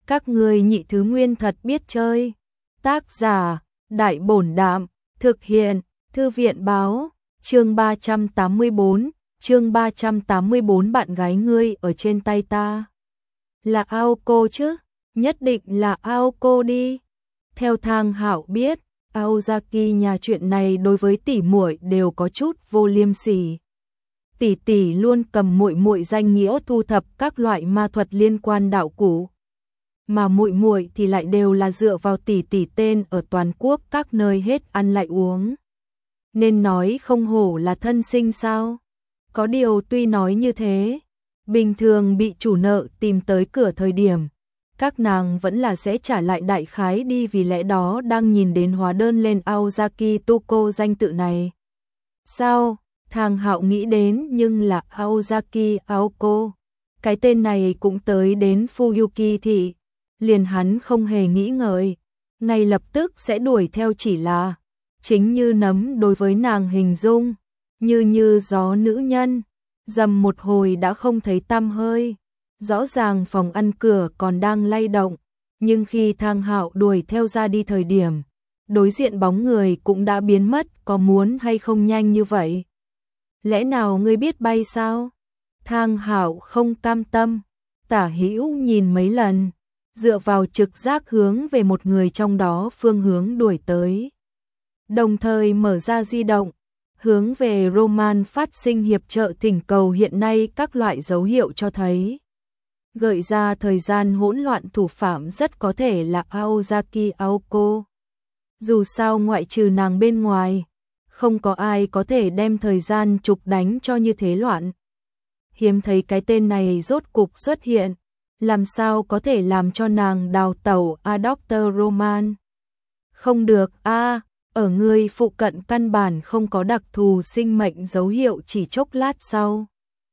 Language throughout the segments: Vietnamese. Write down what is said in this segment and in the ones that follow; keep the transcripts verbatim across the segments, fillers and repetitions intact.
Các ngươi nhị thứ nguyên thật biết chơi. Tác giả, Đại Bổn Đạm, thực hiện, Thư viện Báo, chương ba trăm tám mươi tư, chương ba trăm tám mươi tư bạn gái ngươi ở trên tay ta. Là Aoko chứ, nhất định là Aoko đi. Theo Thang Hạo biết, Aozaki nhà chuyện này đối với tỷ muội đều có chút vô liêm sỉ. Tỷ tỷ luôn cầm muội muội danh nghĩa thu thập các loại ma thuật liên quan đạo cụ, mà muội muội thì lại đều là dựa vào tỷ tỷ tên ở toàn quốc các nơi hết ăn lại uống. Nên nói không hổ là thân sinh sao? Có điều tuy nói như thế, bình thường bị chủ nợ tìm tới cửa thời điểm, các nàng vẫn là sẽ trả lại đại khái đi, vì lẽ đó đang nhìn đến hóa đơn lên Aozaki Tuko danh tự này. Sao? Thang Hạo nghĩ đến, nhưng là Aozaki Aoko, cái tên này cũng tới đến Fuyuki thị, liền hắn không hề nghĩ ngợi, ngay lập tức sẽ đuổi theo, chỉ là chính như nấm đối với nàng hình dung, như như gió nữ nhân, dầm một hồi đã không thấy tăm hơi. Rõ ràng phòng ăn cửa còn đang lay động, nhưng khi Thang Hạo đuổi theo ra đi thời điểm, đối diện bóng người cũng đã biến mất, có muốn hay không nhanh như vậy? Lẽ nào ngươi biết bay sao? Thang Hạo không cam tâm, tả hữu nhìn mấy lần, dựa vào trực giác hướng về một người trong đó phương hướng đuổi tới. Đồng thời mở ra di động, hướng về Roman phát sinh hiệp trợ thỉnh cầu, hiện nay các loại dấu hiệu cho thấy gợi ra thời gian hỗn loạn, thủ phạm rất có thể là Aozaki Aoko. Dù sao ngoại trừ nàng bên ngoài, không có ai có thể đem thời gian trục đánh cho như thế loạn. Hiếm thấy cái tên này rốt cục xuất hiện, làm sao có thể làm cho nàng đào tẩu a doctor Roman. Không được a, ở người phụ cận căn bản không có đặc thù sinh mệnh dấu hiệu. Chỉ chốc lát sau,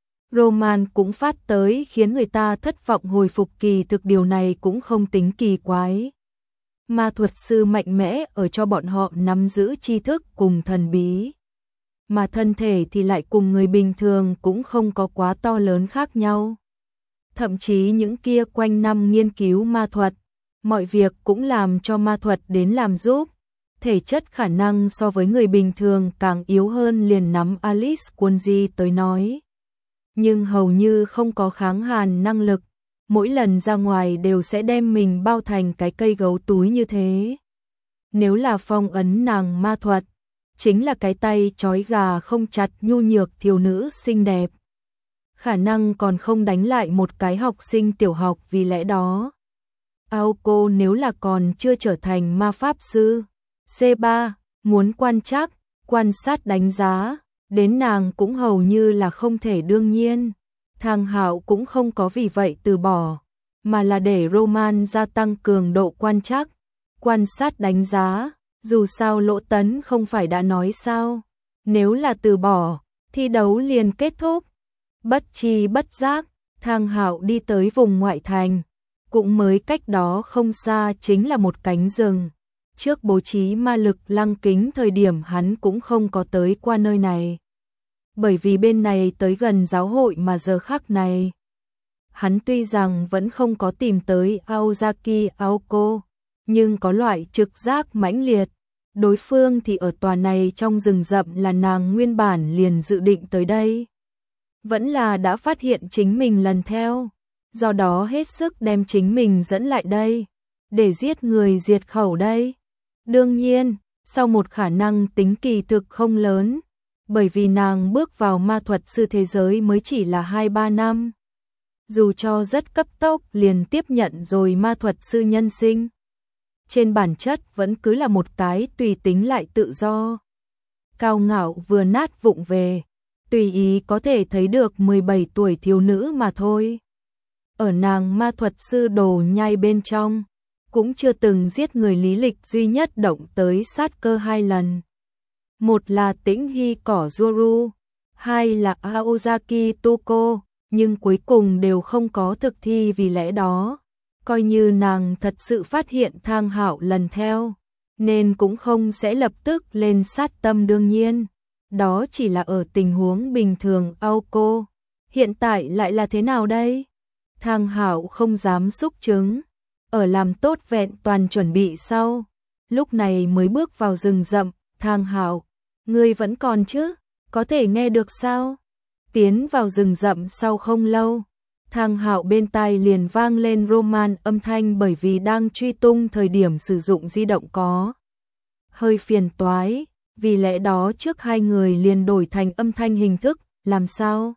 Roman cũng phát tới khiến người ta thất vọng hồi phục, kỳ thực điều này cũng không tính kỳ quái. Ma thuật sư mạnh mẽ ở cho bọn họ nắm giữ tri thức cùng thần bí, mà thân thể thì lại cùng người bình thường cũng không có quá to lớn khác nhau. Thậm chí những kia quanh năm nghiên cứu ma thuật, mọi việc cũng làm cho ma thuật đến làm giúp, thể chất khả năng so với người bình thường càng yếu hơn, liền nắm Alice Kunji tới nói. Nhưng hầu như không có kháng hàn năng lực, mỗi lần ra ngoài đều sẽ đem mình bao thành cái cây gấu túi như thế. Nếu là phong ấn nàng ma thuật, chính là cái tay trói gà không chặt nhu nhược thiếu nữ xinh đẹp. Khả năng còn không đánh lại một cái học sinh tiểu học, vì lẽ đó Aoko nếu là còn chưa trở thành ma pháp sư C ba, muốn quan trắc, quan sát đánh giá, đến nàng cũng hầu như là không thể đương nhiên. Thang Hạo cũng không có vì vậy từ bỏ, mà là để Roman gia tăng cường độ quan trắc, quan sát đánh giá. Dù sao Lỗ Tấn không phải đã nói sao, nếu là từ bỏ, thi đấu liền kết thúc. Bất chi bất giác, Thang Hạo đi tới vùng ngoại thành, cũng mới cách đó không xa chính là một cánh rừng. Trước bố trí ma lực lăng kính thời điểm hắn cũng không có tới qua nơi này, bởi vì bên này tới gần giáo hội, mà giờ khắc này hắn tuy rằng vẫn không có tìm tới Aozaki Aoko, nhưng có loại trực giác mãnh liệt, đối phương thì ở tòa này trong rừng rậm, là nàng nguyên bản liền dự định tới đây, vẫn là đã phát hiện chính mình lần theo, do đó hết sức đem chính mình dẫn lại đây, để giết người diệt khẩu đây. Đương nhiên, sau một khả năng tính kỳ thực không lớn, bởi vì nàng bước vào ma thuật sư thế giới mới chỉ là hai ba năm. Dù cho rất cấp tốc liền tiếp nhận rồi ma thuật sư nhân sinh, trên bản chất vẫn cứ là một cái tùy tính lại tự do, cao ngạo vừa nát vụng về, tùy ý có thể thấy được mười bảy tuổi thiếu nữ mà thôi. Ở nàng ma thuật sư đồ nhai bên trong, cũng chưa từng giết người, lý lịch duy nhất động tới sát cơ hai lần. Một là Tĩnh Hy Cỏ Zuru, hai là Aozaki Tuko, nhưng cuối cùng đều không có thực thi, vì lẽ đó, coi như nàng thật sự phát hiện Thang Hạo lần theo, nên cũng không sẽ lập tức lên sát tâm. Đương nhiên, đó chỉ là ở tình huống bình thường. Aoko hiện tại lại là thế nào đây? Thang Hạo không dám xúc chứng, ở làm tốt vẹn toàn chuẩn bị sau, lúc này mới bước vào rừng rậm. Thang Hạo, ngươi vẫn còn chứ, có thể nghe được sao? Tiến vào rừng rậm sau không lâu, Thang Hạo bên tai liền vang lên Roman âm thanh, bởi vì đang truy tung thời điểm sử dụng di động có hơi phiền toái, vì lẽ đó trước hai người liền đổi thành âm thanh hình thức. Làm sao?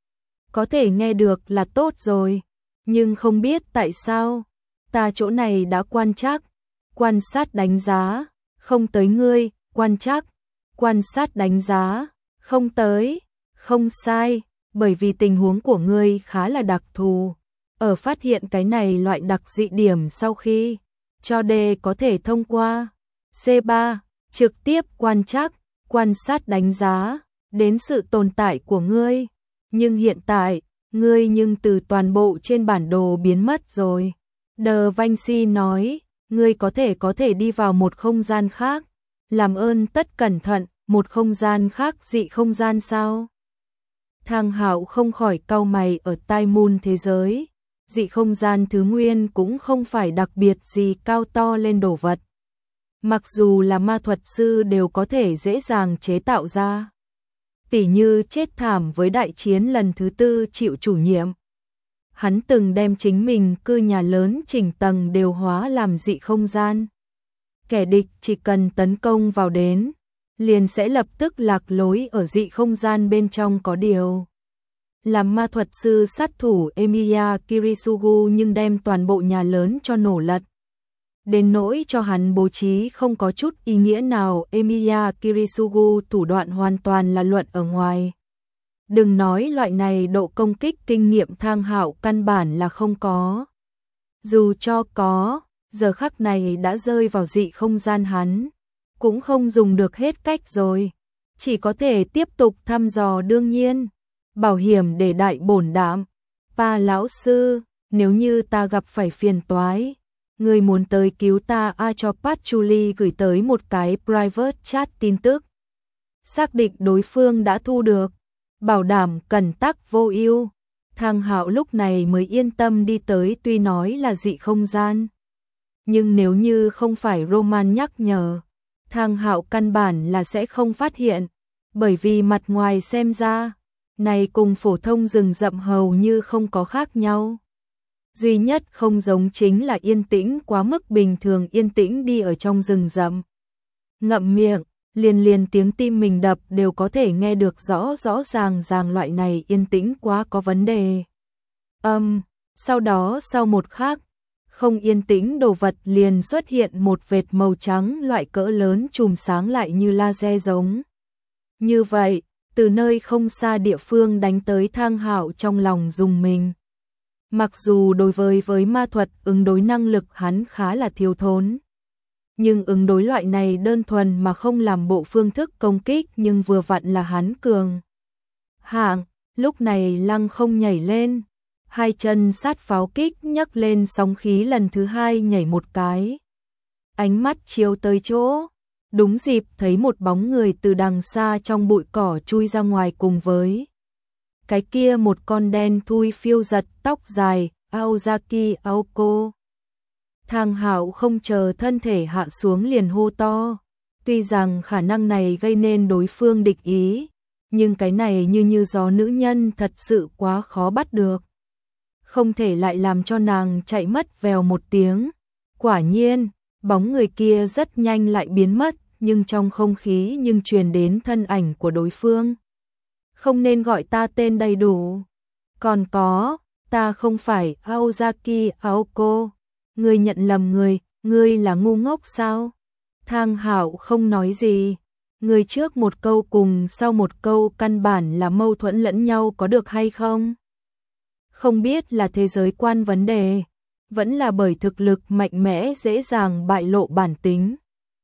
Có thể nghe được là tốt rồi, nhưng không biết tại sao, ta chỗ này đã quan trắc, quan sát đánh giá, không tới ngươi, quan trắc, quan sát đánh giá, không tới, không sai, bởi vì tình huống của ngươi khá là đặc thù. Ở phát hiện cái này loại đặc dị điểm sau khi cho D có thể thông qua C ba, trực tiếp quan trắc, quan sát đánh giá, đến sự tồn tại của ngươi. Nhưng hiện tại, ngươi nhưng từ toàn bộ trên bản đồ biến mất rồi. De Vinci nói, ngươi có thể có thể đi vào một không gian khác. Làm ơn tất cẩn thận, một không gian khác, dị không gian sao? Thang Hạo không khỏi cau mày. Ở Tai Moon thế giới, dị không gian thứ nguyên cũng không phải đặc biệt gì cao to lên đồ vật. Mặc dù là ma thuật sư đều có thể dễ dàng chế tạo ra. Tỉ như chết thảm với đại chiến lần thứ tư chịu chủ nhiệm. Hắn từng đem chính mình cư nhà lớn chỉnh tầng đều hóa làm dị không gian. Kẻ địch chỉ cần tấn công vào đến, liền sẽ lập tức lạc lối ở dị không gian bên trong. Có điều, làm ma thuật sư sát thủ Emiya Kirisugu nhưng đem toàn bộ nhà lớn cho nổ lật. Đến nỗi cho hắn bố trí không có chút ý nghĩa nào. Emiya Kirisugu thủ đoạn hoàn toàn là luận ở ngoài. Đừng nói loại này độ công kích kinh nghiệm Thang Hạo căn bản là không có. Dù cho có, giờ khắc này đã rơi vào dị không gian, hắn cũng không dùng được hết cách rồi. Chỉ có thể tiếp tục thăm dò. Đương nhiên, bảo hiểm để đại bổn đảm. Pa lão sư, nếu như ta gặp phải phiền toái, người muốn tới cứu ta a cho Patchouli gửi tới một cái private chat tin tức. Xác định đối phương đã thu được, bảo đảm cẩn tắc vô ưu. Thang Hạo lúc này mới yên tâm đi tới. Tuy nói là dị không gian, nhưng nếu như không phải Roman nhắc nhở, Thang Hạo căn bản là sẽ không phát hiện, bởi vì mặt ngoài xem ra, này cùng phổ thông rừng rậm hầu như không có khác nhau. Duy nhất không giống chính là yên tĩnh quá mức. Bình thường yên tĩnh đi ở trong rừng rậm, ngậm miệng, liền liền tiếng tim mình đập đều có thể nghe được rõ rõ ràng ràng. Loại này yên tĩnh quá có vấn đề. Âm, um, sau đó sau một khắc, không yên tĩnh đồ vật liền xuất hiện một vệt màu trắng loại cỡ lớn chùm sáng lại như laser giống. Như vậy, từ nơi không xa địa phương đánh tới. Thang Hạo trong lòng rùng mình. Mặc dù đối với với ma thuật ứng đối năng lực hắn khá là thiếu thốn, nhưng ứng đối loại này đơn thuần mà không làm bộ phương thức công kích nhưng vừa vặn là hắn cường hạng. Lúc này lăng không nhảy lên, hai chân sát pháo kích nhấc lên sóng khí lần thứ hai nhảy một cái. Ánh mắt chiếu tới chỗ, đúng dịp thấy một bóng người từ đằng xa trong bụi cỏ chui ra ngoài, cùng với cái kia một con đen thui phiêu giật tóc dài, Aozaki Aoko. Thang Hạo không chờ thân thể hạ xuống liền hô to. Tuy rằng khả năng này gây nên đối phương địch ý, nhưng cái này như như gió nữ nhân thật sự quá khó bắt được. Không thể lại làm cho nàng chạy mất vèo một tiếng. Quả nhiên, bóng người kia rất nhanh lại biến mất, nhưng trong không khí nhưng truyền đến thân ảnh của đối phương. Không nên gọi ta tên đầy đủ. Còn có, ta không phải Aozaki Aoko. Ngươi nhận lầm người, ngươi là ngu ngốc sao? Thang Hạo không nói gì. Người trước một câu cùng sau một câu căn bản là mâu thuẫn lẫn nhau, có được hay không? Không biết là thế giới quan vấn đề, vẫn là bởi thực lực mạnh mẽ dễ dàng bại lộ bản tính.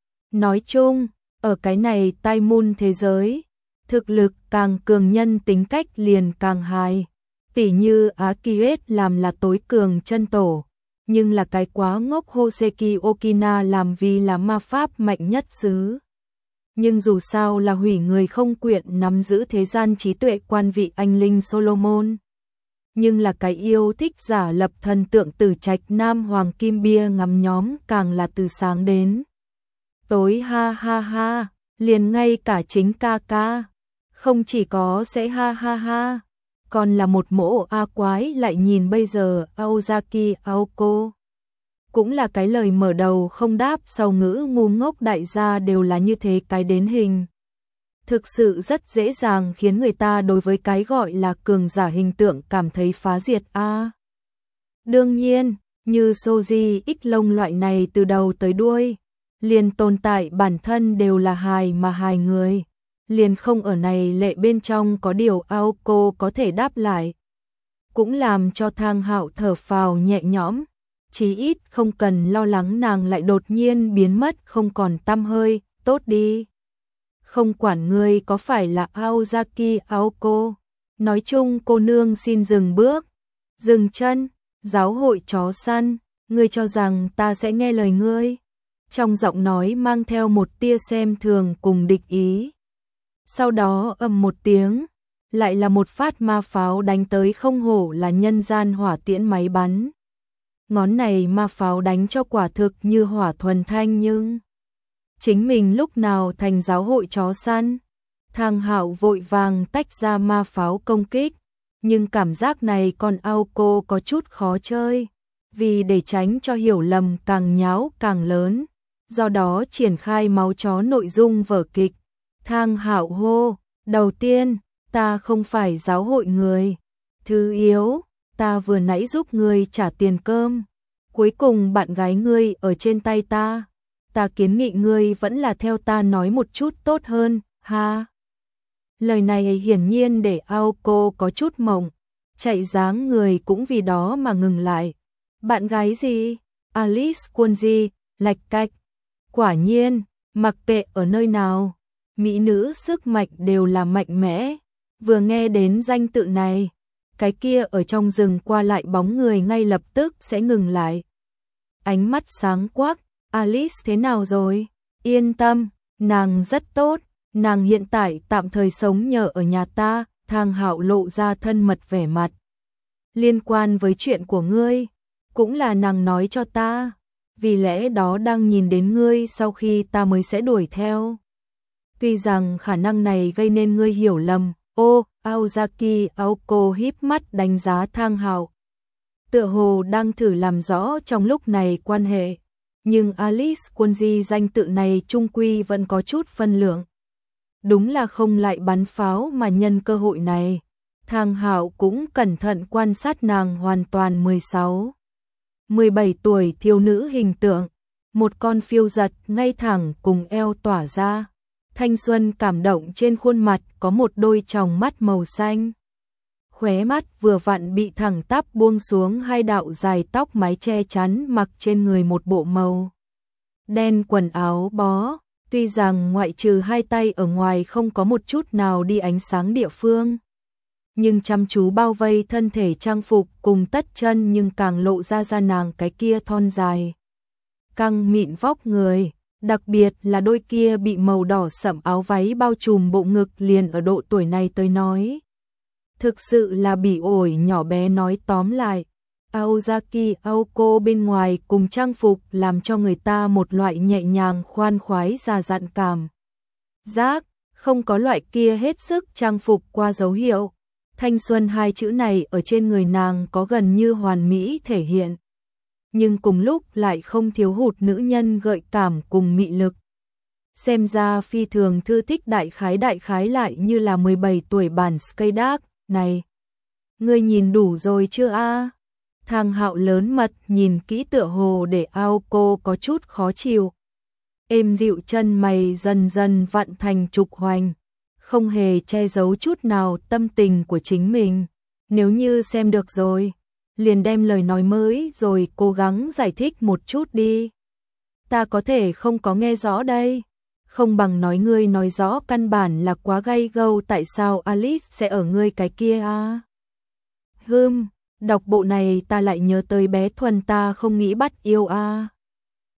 Nói chung, ở cái này Tai Moon thế giới, thực lực càng cường nhân tính cách liền càng hài. Tỉ như Akiet làm là tối cường chân tổ, nhưng là cái quá ngốc Hoseki Okina làm vì là ma pháp mạnh nhất xứ. Nhưng dù sao là hủy người không quyện nắm giữ thế gian trí tuệ quan vị anh linh Solomon. nhưng là cái yêu thích giả lập thần tượng từ trạch nam hoàng kim bia ngắm nhóm càng là từ sáng đến tối ha ha ha, liền ngay cả chính ca ca, không chỉ có sẽ ha ha ha, còn là một mỗ a quái lại nhìn bây giờ Aozaki Aoko. Cũng là cái lời mở đầu không đáp sau ngữ ngu ngốc đại gia đều là như thế cái đến hình. Thực sự rất dễ dàng khiến người ta đối với cái gọi là cường giả hình tượng cảm thấy phá diệt a. À, đương nhiên, như Soji X lông loại này từ đầu tới đuôi, liền tồn tại bản thân đều là hài mà hài người, liền không ở này lệ bên trong có điều Aoko có thể đáp lại. Cũng làm cho Thang Hạo thở phào nhẹ nhõm, chí ít không cần lo lắng nàng lại đột nhiên biến mất không còn tăm hơi, tốt đi. Không quản ngươi có phải là Aozaki Aoko, nói chung cô nương xin dừng bước, dừng chân, giáo hội chó săn, ngươi cho rằng ta sẽ nghe lời ngươi. Trong giọng nói mang theo một tia xem thường cùng địch ý. Sau đó ầm một tiếng, lại là một phát ma pháo đánh tới không hổ là nhân gian hỏa tiễn máy bắn. Ngón này ma pháo đánh cho quả thực như hỏa thuần thanh nhưng chính mình lúc nào thành giáo hội chó săn. Thang Hạo vội vàng tách ra ma pháo công kích, nhưng cảm giác này con Aoko có chút khó chơi, vì để tránh cho hiểu lầm càng nháo càng lớn, do đó triển khai máu chó nội dung vở kịch. Thang Hạo hô, đầu tiên, ta không phải giáo hội người. Thứ yếu, ta vừa nãy giúp ngươi trả tiền cơm. Cuối cùng bạn gái ngươi ở trên tay ta. Ta kiến nghị ngươi vẫn là theo ta nói một chút tốt hơn, ha. Lời này hiển nhiên để Aoko có chút mộng, chạy dáng người cũng vì đó mà ngừng lại. Bạn gái gì? Alice Kunji, lạch cạch. Quả nhiên, mặc kệ ở nơi nào, mỹ nữ sức mạnh đều là mạnh mẽ. Vừa nghe đến danh tự này, cái kia ở trong rừng qua lại bóng người ngay lập tức sẽ ngừng lại. Ánh mắt sáng quắc, Alice thế nào rồi? Yên tâm, nàng rất tốt, nàng hiện tại tạm thời sống nhờ ở nhà ta. Thang Hạo lộ ra thân mật vẻ mặt. Liên quan với chuyện của ngươi, cũng là nàng nói cho ta, vì lẽ đó đang nhìn đến ngươi sau khi ta mới sẽ đuổi theo. Tuy rằng khả năng này gây nên ngươi hiểu lầm. Ô, Aozaki Aoko híp mắt đánh giá Thang Hạo, tựa hồ đang thử làm rõ trong lúc này quan hệ, nhưng Alice Kunji danh tự này trung quy vẫn có chút phân lượng. Đúng là không lại bắn pháo mà nhân cơ hội này. Thang Hạo cũng cẩn thận quan sát nàng hoàn toàn mười sáu, mười bảy tuổi thiếu nữ hình tượng, một con phiêu giật ngay thẳng cùng eo tỏa ra. Thanh xuân cảm động trên khuôn mặt có một đôi tròng mắt màu xanh. Khóe mắt vừa vặn bị thẳng tắp buông xuống hai đạo dài tóc mái che chắn, mặc trên người một bộ màu đen quần áo bó, tuy rằng ngoại trừ hai tay ở ngoài không có một chút nào đi ánh sáng địa phương, nhưng chăm chú bao vây thân thể trang phục cùng tất chân nhưng càng lộ ra ra nàng cái kia thon dài, căng mịn vóc người. Đặc biệt là đôi kia bị màu đỏ sẫm áo váy bao trùm bộ ngực liền ở độ tuổi này tới nói. Thực sự là bị ổi nhỏ bé. Nói tóm lại, Aozaki Aoko bên ngoài cùng trang phục làm cho người ta một loại nhẹ nhàng khoan khoái già dặn cảm giác, không có loại kia hết sức trang phục qua dấu hiệu. Thanh xuân hai chữ này ở trên người nàng có gần như hoàn mỹ thể hiện, nhưng cùng lúc lại không thiếu hụt nữ nhân gợi cảm cùng mị lực. Xem ra phi thường thư thích, đại khái đại khái lại như là mười bảy tuổi bản Sky Dark này. Ngươi nhìn đủ rồi chưa a? Thang Hạo lớn mật nhìn kỹ tựa hồ để Aoko có chút khó chịu. Êm dịu chân mày dần dần vặn thành trục hoành, không hề che giấu chút nào tâm tình của chính mình. Nếu như xem được rồi, liền đem lời nói mới rồi cố gắng giải thích một chút đi. Ta có thể không có nghe rõ đây. Không bằng nói ngươi nói rõ, căn bản là quá gay gâu, tại sao Alice sẽ ở ngươi cái kia à? Hừm, đọc bộ này ta lại nhớ tới bé Thuần, ta không nghĩ bắt yêu à.